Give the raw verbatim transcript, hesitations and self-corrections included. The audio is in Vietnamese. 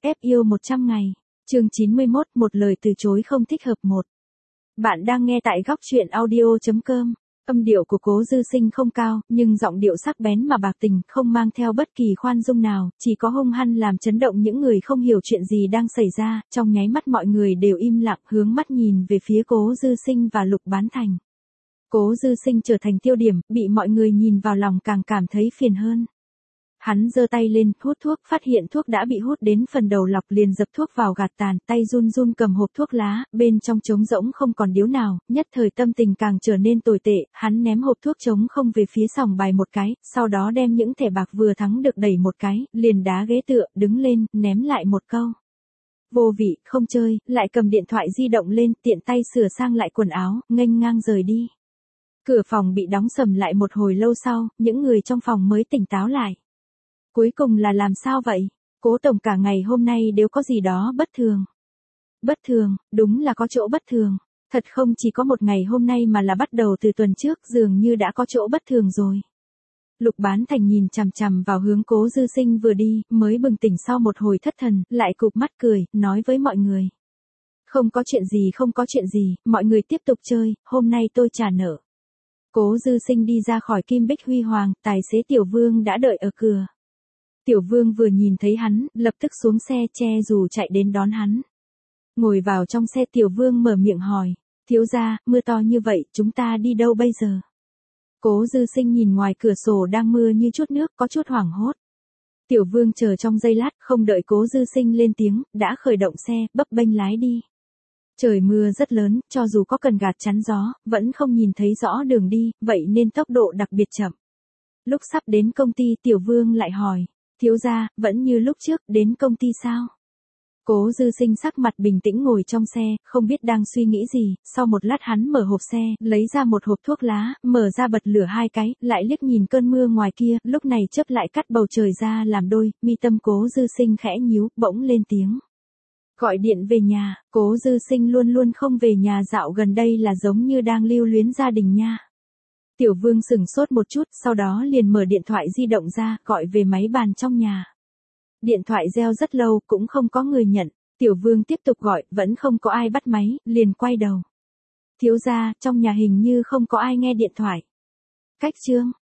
ép yêu một trăm ngày. Chương chín mươi mốt, một lời từ chối không thích hợp một. Bạn đang nghe tại góc truyện audio chấm com. Âm điệu của Cố Dư Sinh không cao, nhưng giọng điệu sắc bén mà bạc tình, không mang theo bất kỳ khoan dung nào, chỉ có hung hăng làm chấn động những người không hiểu chuyện gì đang xảy ra. Trong nháy mắt mọi người đều im lặng, hướng mắt nhìn về phía Cố Dư Sinh và Lục Bán Thành. Cố Dư Sinh trở thành tiêu điểm, bị mọi người nhìn vào lòng càng cảm thấy phiền hơn. Hắn giơ tay lên, hút thuốc, phát hiện thuốc đã bị hút đến phần đầu lọc, liền dập thuốc vào gạt tàn, tay run run cầm hộp thuốc lá, bên trong trống rỗng không còn điếu nào, nhất thời tâm tình càng trở nên tồi tệ, hắn ném hộp thuốc trống không về phía sòng bài một cái, sau đó đem những thẻ bạc vừa thắng được đẩy một cái, liền đá ghế tựa, đứng lên, ném lại một câu. Vô vị, không chơi, lại cầm điện thoại di động lên, tiện tay sửa sang lại quần áo, nghênh ngang rời đi. Cửa phòng bị đóng sầm lại một hồi lâu sau, những người trong phòng mới tỉnh táo lại. Cuối cùng là làm sao vậy? Cố tổng cả ngày hôm nay đều có gì đó bất thường. Bất thường, đúng là có chỗ bất thường. Thật không chỉ có một ngày hôm nay mà là bắt đầu từ tuần trước, dường như đã có chỗ bất thường rồi. Lục Bán Thành nhìn chằm chằm vào hướng Cố Dư Sinh vừa đi, mới bừng tỉnh sau một hồi thất thần, lại cụp mắt cười, nói với mọi người. Không có chuyện gì không có chuyện gì, mọi người tiếp tục chơi, hôm nay tôi trả nợ. Cố Dư Sinh đi ra khỏi Kim Bích Huy Hoàng, tài xế Tiểu Vương đã đợi ở cửa. Tiểu Vương vừa nhìn thấy hắn, lập tức xuống xe che dù chạy đến đón hắn. Ngồi vào trong xe Tiểu Vương mở miệng hỏi, thiếu gia, mưa to như vậy, chúng ta đi đâu bây giờ? Cố Dư Sinh nhìn ngoài cửa sổ đang mưa như chút nước, có chút hoảng hốt. Tiểu Vương chờ trong giây lát, không đợi Cố Dư Sinh lên tiếng, đã khởi động xe, bấp bênh lái đi. Trời mưa rất lớn, cho dù có cần gạt chắn gió, vẫn không nhìn thấy rõ đường đi, vậy nên tốc độ đặc biệt chậm. Lúc sắp đến công ty Tiểu Vương lại hỏi, thiếu gia, vẫn như lúc trước, đến công ty sao? Cố Dư Sinh sắc mặt bình tĩnh ngồi trong xe, không biết đang suy nghĩ gì, sau một lát hắn mở hộp xe, lấy ra một hộp thuốc lá, mở ra bật lửa hai cái, lại liếc nhìn cơn mưa ngoài kia, lúc này chớp lại cắt bầu trời ra làm đôi, mi tâm Cố Dư Sinh khẽ nhíu, bỗng lên tiếng. Gọi điện về nhà, Cố Dư Sinh luôn luôn không về nhà dạo gần đây là giống như đang lưu luyến gia đình nha. Tiểu Vương sửng sốt một chút, sau đó liền mở điện thoại di động ra, gọi về máy bàn trong nhà. Điện thoại reo rất lâu, cũng không có người nhận. Tiểu Vương tiếp tục gọi, vẫn không có ai bắt máy, liền quay đầu. Thiếu gia, trong nhà hình như không có ai nghe điện thoại. Cách chương,